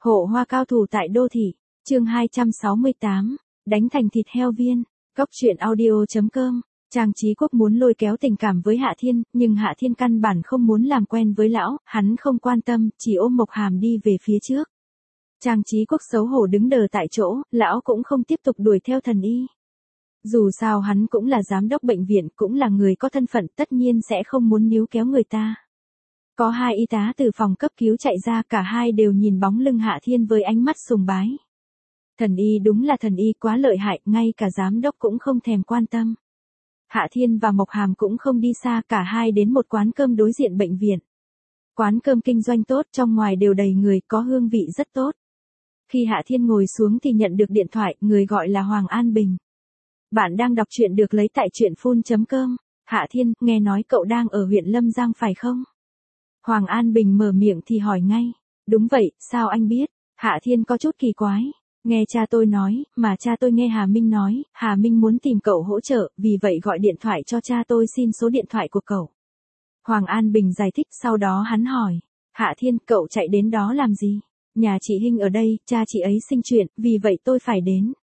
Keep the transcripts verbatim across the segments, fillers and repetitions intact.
Hộ hoa cao thủ tại đô thị, chương hai trăm sáu mươi tám, đánh thành thịt heo viên, góc truyện audio.com. Trang Chí Quốc muốn lôi kéo tình cảm với Hạ Thiên, nhưng Hạ Thiên căn bản không muốn làm quen với lão, hắn không quan tâm, chỉ ôm Mộc Hàm đi về phía trước. Trang Chí Quốc xấu hổ đứng đờ tại chỗ, lão cũng không tiếp tục đuổi theo thần y. Dù sao hắn cũng là giám đốc bệnh viện, cũng là người có thân phận, tất nhiên sẽ không muốn níu kéo người ta. Có hai y tá từ phòng cấp cứu chạy ra, cả hai đều nhìn bóng lưng Hạ Thiên với ánh mắt sùng bái. Thần y đúng là thần y, quá lợi hại, ngay cả giám đốc cũng không thèm quan tâm. Hạ Thiên và Mộc Hàm cũng không đi xa, cả hai đến một quán cơm đối diện bệnh viện. Quán cơm kinh doanh tốt, trong ngoài đều đầy người, có hương vị rất tốt. Khi Hạ Thiên ngồi xuống thì nhận được điện thoại, người gọi là Hoàng An Bình. Bạn đang đọc truyện được lấy tại truyện phun chấm com. Hạ Thiên, nghe nói cậu đang ở huyện Lâm Giang phải không? Hoàng An Bình mở miệng thì hỏi ngay. Đúng vậy, sao anh biết? Hạ Thiên có chút kỳ quái. Nghe cha tôi nói, mà cha tôi nghe Hà Minh nói, Hà Minh muốn tìm cậu hỗ trợ, vì vậy gọi điện thoại cho cha tôi xin số điện thoại của cậu. Hoàng An Bình giải thích, sau đó hắn hỏi. Hạ Thiên, cậu chạy đến đó làm gì? Nhà chị Hinh ở đây, cha chị ấy sinh chuyện, vì vậy tôi phải đến.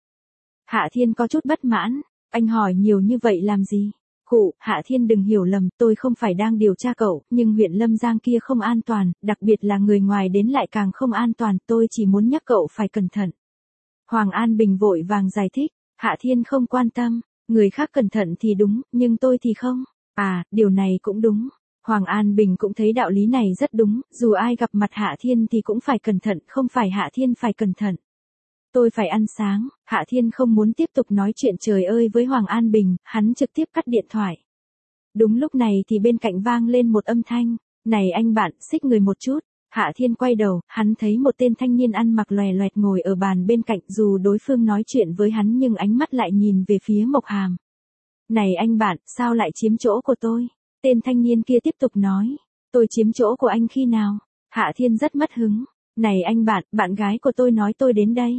Hạ Thiên có chút bất mãn. Anh hỏi nhiều như vậy làm gì? Khụ, Hạ Thiên đừng hiểu lầm, tôi không phải đang điều tra cậu, nhưng huyện Lâm Giang kia không an toàn, đặc biệt là người ngoài đến lại càng không an toàn, tôi chỉ muốn nhắc cậu phải cẩn thận. Hoàng An Bình vội vàng giải thích, Hạ Thiên không quan tâm, người khác cẩn thận thì đúng, nhưng tôi thì không. À, điều này cũng đúng. Hoàng An Bình cũng thấy đạo lý này rất đúng, dù ai gặp mặt Hạ Thiên thì cũng phải cẩn thận, không phải Hạ Thiên phải cẩn thận. Tôi phải ăn sáng, Hạ Thiên không muốn tiếp tục nói chuyện trời ơi với Hoàng An Bình, hắn trực tiếp cắt điện thoại. Đúng lúc này thì bên cạnh vang lên một âm thanh, này anh bạn, xích người một chút. Hạ Thiên quay đầu, hắn thấy một tên thanh niên ăn mặc lòe loẹt ngồi ở bàn bên cạnh, dù đối phương nói chuyện với hắn nhưng ánh mắt lại nhìn về phía Mộc Hàm. Này anh bạn, sao lại chiếm chỗ của tôi? Tên thanh niên kia tiếp tục nói, tôi chiếm chỗ của anh khi nào? Hạ Thiên rất mất hứng, này anh bạn, bạn gái của tôi nói tôi đến đây.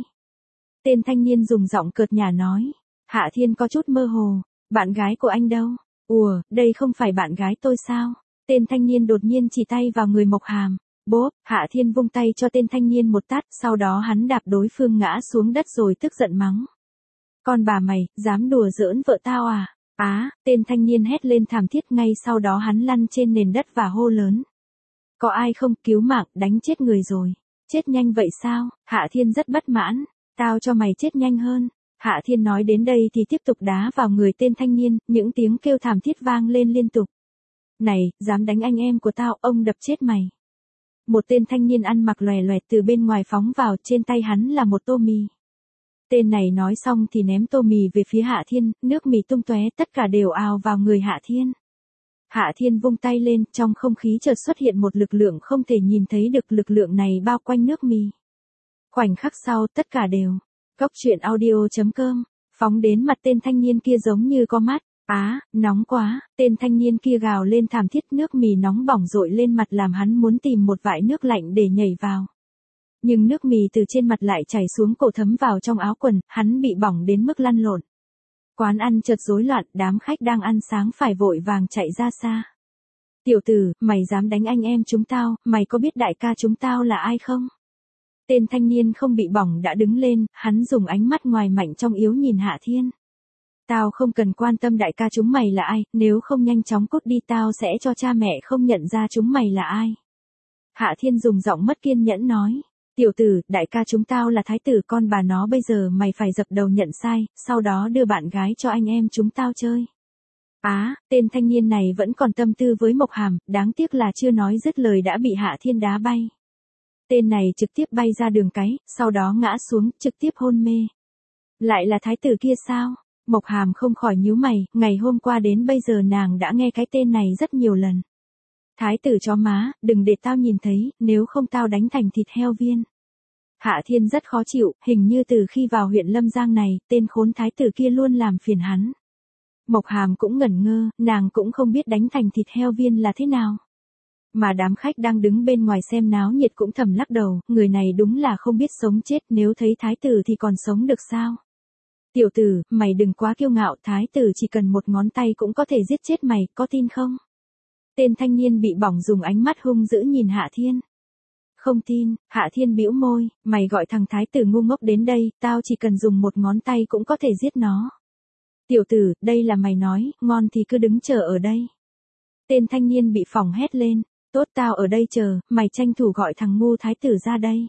Tên thanh niên dùng giọng cợt nhả nói, Hạ Thiên có chút mơ hồ, bạn gái của anh đâu? Ủa, đây không phải bạn gái tôi sao? Tên thanh niên đột nhiên chỉ tay vào người Mộc Hàm. Bốp, Hạ Thiên vung tay cho tên thanh niên một tát, sau đó hắn đạp đối phương ngã xuống đất rồi tức giận mắng. Con bà mày, dám đùa giỡn vợ tao à? Á, tên thanh niên hét lên thảm thiết, ngay sau đó hắn lăn trên nền đất và hô lớn. Có ai không, cứu mạng, đánh chết người rồi. Chết nhanh vậy sao? Hạ Thiên rất bất mãn. Tao cho mày chết nhanh hơn. Hạ Thiên nói đến đây thì tiếp tục đá vào người tên thanh niên, những tiếng kêu thảm thiết vang lên liên tục. Này, dám đánh anh em của tao, ông đập chết mày. Một tên thanh niên ăn mặc lòe loẹt từ bên ngoài phóng vào, trên tay hắn là một tô mì. Tên này nói xong thì ném tô mì về phía Hạ Thiên, nước mì tung tóe, tất cả đều ào vào người Hạ Thiên. Hạ Thiên vung tay lên, trong không khí chợt xuất hiện một lực lượng không thể nhìn thấy được, lực lượng này bao quanh nước mì. Khoảnh khắc sau, tất cả đều. Góc truyện audio.com, phóng đến mặt tên thanh niên kia giống như có mắt. Á, nóng quá, tên thanh niên kia gào lên thảm thiết, nước mì nóng bỏng dội lên mặt làm hắn muốn tìm một vại nước lạnh để nhảy vào. Nhưng nước mì từ trên mặt lại chảy xuống cổ thấm vào trong áo quần, hắn bị bỏng đến mức lăn lộn. Quán ăn chợt rối loạn, đám khách đang ăn sáng phải vội vàng chạy ra xa. Tiểu tử, mày dám đánh anh em chúng tao, mày có biết đại ca chúng tao là ai không? Tên thanh niên không bị bỏng đã đứng lên, hắn dùng ánh mắt ngoài mạnh trong yếu nhìn Hạ Thiên. Tao không cần quan tâm đại ca chúng mày là ai, nếu không nhanh chóng cút đi tao sẽ cho cha mẹ không nhận ra chúng mày là ai. Hạ Thiên dùng giọng mất kiên nhẫn nói, tiểu tử, đại ca chúng tao là thái tử con bà nó, bây giờ mày phải dập đầu nhận sai, sau đó đưa bạn gái cho anh em chúng tao chơi. Á, tên thanh niên này vẫn còn tâm tư với Mộc Hàm, đáng tiếc là chưa nói dứt lời đã bị Hạ Thiên đá bay. Tên này trực tiếp bay ra đường cái, sau đó ngã xuống, trực tiếp hôn mê. Lại là thái tử kia sao? Mộc Hàm không khỏi nhíu mày, ngày hôm qua đến bây giờ nàng đã nghe cái tên này rất nhiều lần. Thái tử chó má, đừng để tao nhìn thấy, nếu không tao đánh thành thịt heo viên. Hạ Thiên rất khó chịu, hình như từ khi vào huyện Lâm Giang này, tên khốn thái tử kia luôn làm phiền hắn. Mộc Hàm cũng ngẩn ngơ, nàng cũng không biết đánh thành thịt heo viên là thế nào. Mà đám khách đang đứng bên ngoài xem náo nhiệt cũng thầm lắc đầu, người này đúng là không biết sống chết, nếu thấy thái tử thì còn sống được sao? Tiểu tử, mày đừng quá kiêu ngạo, thái tử chỉ cần một ngón tay cũng có thể giết chết mày, có tin không? Tên thanh niên bị bỏng dùng ánh mắt hung dữ nhìn Hạ Thiên. Không tin, Hạ Thiên bĩu môi, mày gọi thằng thái tử ngu ngốc đến đây, tao chỉ cần dùng một ngón tay cũng có thể giết nó. Tiểu tử, đây là mày nói, ngon thì cứ đứng chờ ở đây. Tên thanh niên bị phỏng hét lên, tốt tao ở đây chờ, mày tranh thủ gọi thằng ngu thái tử ra đây.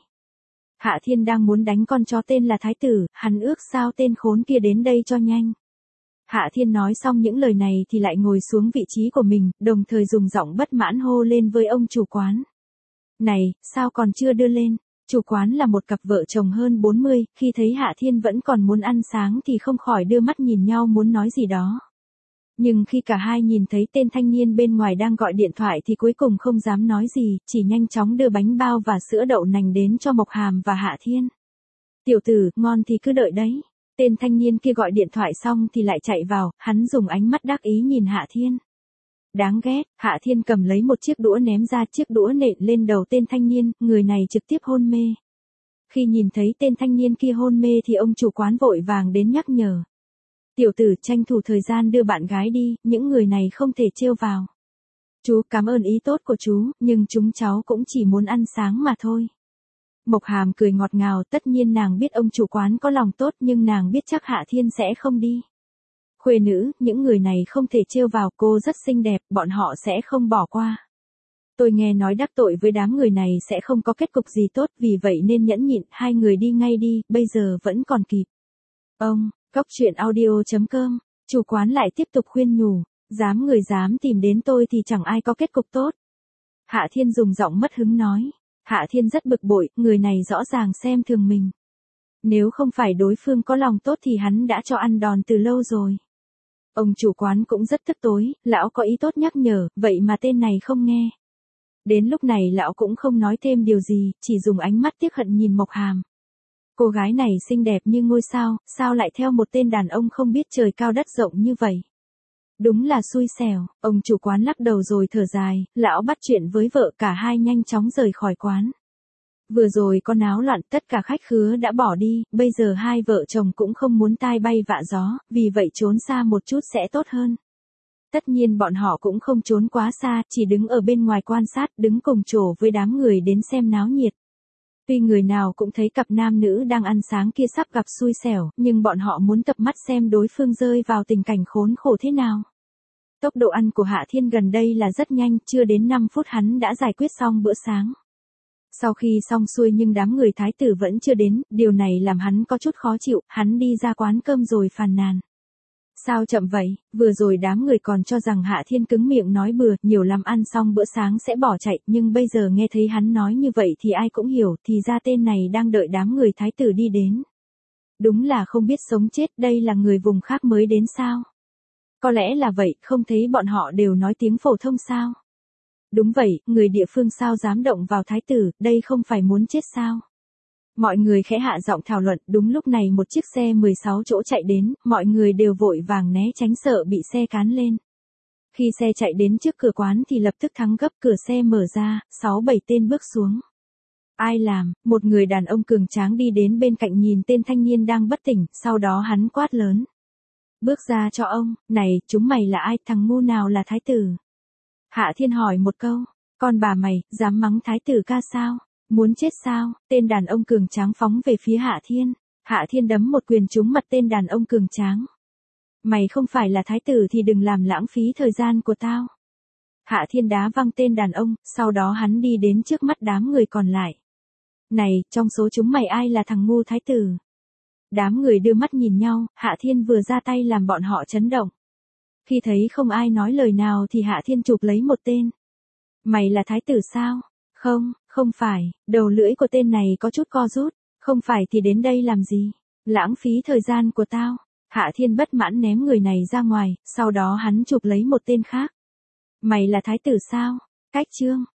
Hạ Thiên đang muốn đánh con chó tên là thái tử, hắn ước sao tên khốn kia đến đây cho nhanh. Hạ Thiên nói xong những lời này thì lại ngồi xuống vị trí của mình, đồng thời dùng giọng bất mãn hô lên với ông chủ quán. Này, sao còn chưa đưa lên? Chủ quán là một cặp vợ chồng hơn bốn mươi, khi thấy Hạ Thiên vẫn còn muốn ăn sáng thì không khỏi đưa mắt nhìn nhau muốn nói gì đó. Nhưng khi cả hai nhìn thấy tên thanh niên bên ngoài đang gọi điện thoại thì cuối cùng không dám nói gì, chỉ nhanh chóng đưa bánh bao và sữa đậu nành đến cho Mộc Hàm và Hạ Thiên. Tiểu tử, ngon thì cứ đợi đấy. Tên thanh niên kia gọi điện thoại xong thì lại chạy vào, hắn dùng ánh mắt đắc ý nhìn Hạ Thiên. Đáng ghét, Hạ Thiên cầm lấy một chiếc đũa ném ra, chiếc đũa nện lên đầu tên thanh niên, người này trực tiếp hôn mê. Khi nhìn thấy tên thanh niên kia hôn mê thì ông chủ quán vội vàng đến nhắc nhở. Tiểu tử, tranh thủ thời gian đưa bạn gái đi, những người này không thể trêu vào. Chú cảm ơn ý tốt của chú, nhưng chúng cháu cũng chỉ muốn ăn sáng mà thôi. Mộc Hàm cười ngọt ngào, tất nhiên nàng biết ông chủ quán có lòng tốt nhưng nàng biết chắc Hạ Thiên sẽ không đi. Khuê nữ, những người này không thể trêu vào, cô rất xinh đẹp, bọn họ sẽ không bỏ qua. Tôi nghe nói đắc tội với đám người này sẽ không có kết cục gì tốt, vì vậy nên nhẫn nhịn, hai người đi ngay đi, bây giờ vẫn còn kịp. Ông, Cóc truyện audio chấm com, chủ quán lại tiếp tục khuyên nhủ, dám người dám tìm đến tôi thì chẳng ai có kết cục tốt. Hạ Thiên dùng giọng mất hứng nói. Hạ Thiên rất bực bội, người này rõ ràng xem thường mình. Nếu không phải đối phương có lòng tốt thì hắn đã cho ăn đòn từ lâu rồi. Ông chủ quán cũng rất tức tối, lão có ý tốt nhắc nhở, vậy mà tên này không nghe. Đến lúc này lão cũng không nói thêm điều gì, chỉ dùng ánh mắt tiếc hận nhìn Mộc Hàm. Cô gái này xinh đẹp như ngôi sao, sao lại theo một tên đàn ông không biết trời cao đất rộng như vậy? Đúng là xui xẻo, ông chủ quán lắc đầu rồi thở dài, lão bắt chuyện với vợ, cả hai nhanh chóng rời khỏi quán. Vừa rồi có náo loạn, tất cả khách khứa đã bỏ đi, bây giờ hai vợ chồng cũng không muốn tai bay vạ gió, vì vậy trốn xa một chút sẽ tốt hơn. Tất nhiên bọn họ cũng không trốn quá xa, chỉ đứng ở bên ngoài quan sát, đứng cùng chỗ với đám người đến xem náo nhiệt. Tuy người nào cũng thấy cặp nam nữ đang ăn sáng kia sắp gặp xui xẻo, nhưng bọn họ muốn tập mắt xem đối phương rơi vào tình cảnh khốn khổ thế nào. Tốc độ ăn của Hạ Thiên gần đây là rất nhanh, chưa đến năm phút hắn đã giải quyết xong bữa sáng. Sau khi xong xuôi nhưng đám người thái tử vẫn chưa đến, điều này làm hắn có chút khó chịu, hắn đi ra quán cơm rồi phàn nàn. Sao chậm vậy, vừa rồi đám người còn cho rằng Hạ Thiên cứng miệng nói bừa, nhiều lắm ăn xong bữa sáng sẽ bỏ chạy, nhưng bây giờ nghe thấy hắn nói như vậy thì ai cũng hiểu, thì ra tên này đang đợi đám người thái tử đi đến. Đúng là không biết sống chết, đây là người vùng khác mới đến sao? Có lẽ là vậy, không thấy bọn họ đều nói tiếng phổ thông sao? Đúng vậy, người địa phương sao dám động vào thái tử, đây không phải muốn chết sao? Mọi người khẽ hạ giọng thảo luận, đúng lúc này một chiếc xe mười sáu chỗ chạy đến, mọi người đều vội vàng né tránh sợ bị xe cán lên. Khi xe chạy đến trước cửa quán thì lập tức thắng gấp, cửa xe mở ra, sáu bảy tên bước xuống. Ai làm, một người đàn ông cường tráng đi đến bên cạnh nhìn tên thanh niên đang bất tỉnh, sau đó hắn quát lớn. Bước ra cho ông, này, chúng mày là ai, thằng ngu nào là thái tử? Hạ Thiên hỏi một câu, con bà mày, dám mắng thái tử ca sao? Muốn chết sao? Tên đàn ông cường tráng phóng về phía Hạ Thiên. Hạ Thiên đấm một quyền trúng mặt tên đàn ông cường tráng. Mày không phải là thái tử thì đừng làm lãng phí thời gian của tao. Hạ Thiên đá văng tên đàn ông, sau đó hắn đi đến trước mắt đám người còn lại. Này, trong số chúng mày ai là thằng ngu thái tử? Đám người đưa mắt nhìn nhau, Hạ Thiên vừa ra tay làm bọn họ chấn động. Khi thấy không ai nói lời nào thì Hạ Thiên chụp lấy một tên. Mày là thái tử sao? Không, không phải, đầu lưỡi của tên này có chút co rút, không phải thì đến đây làm gì? Lãng phí thời gian của tao. Hạ Thiên bất mãn ném người này ra ngoài, sau đó hắn chụp lấy một tên khác. Mày là thái tử sao? Cách chương,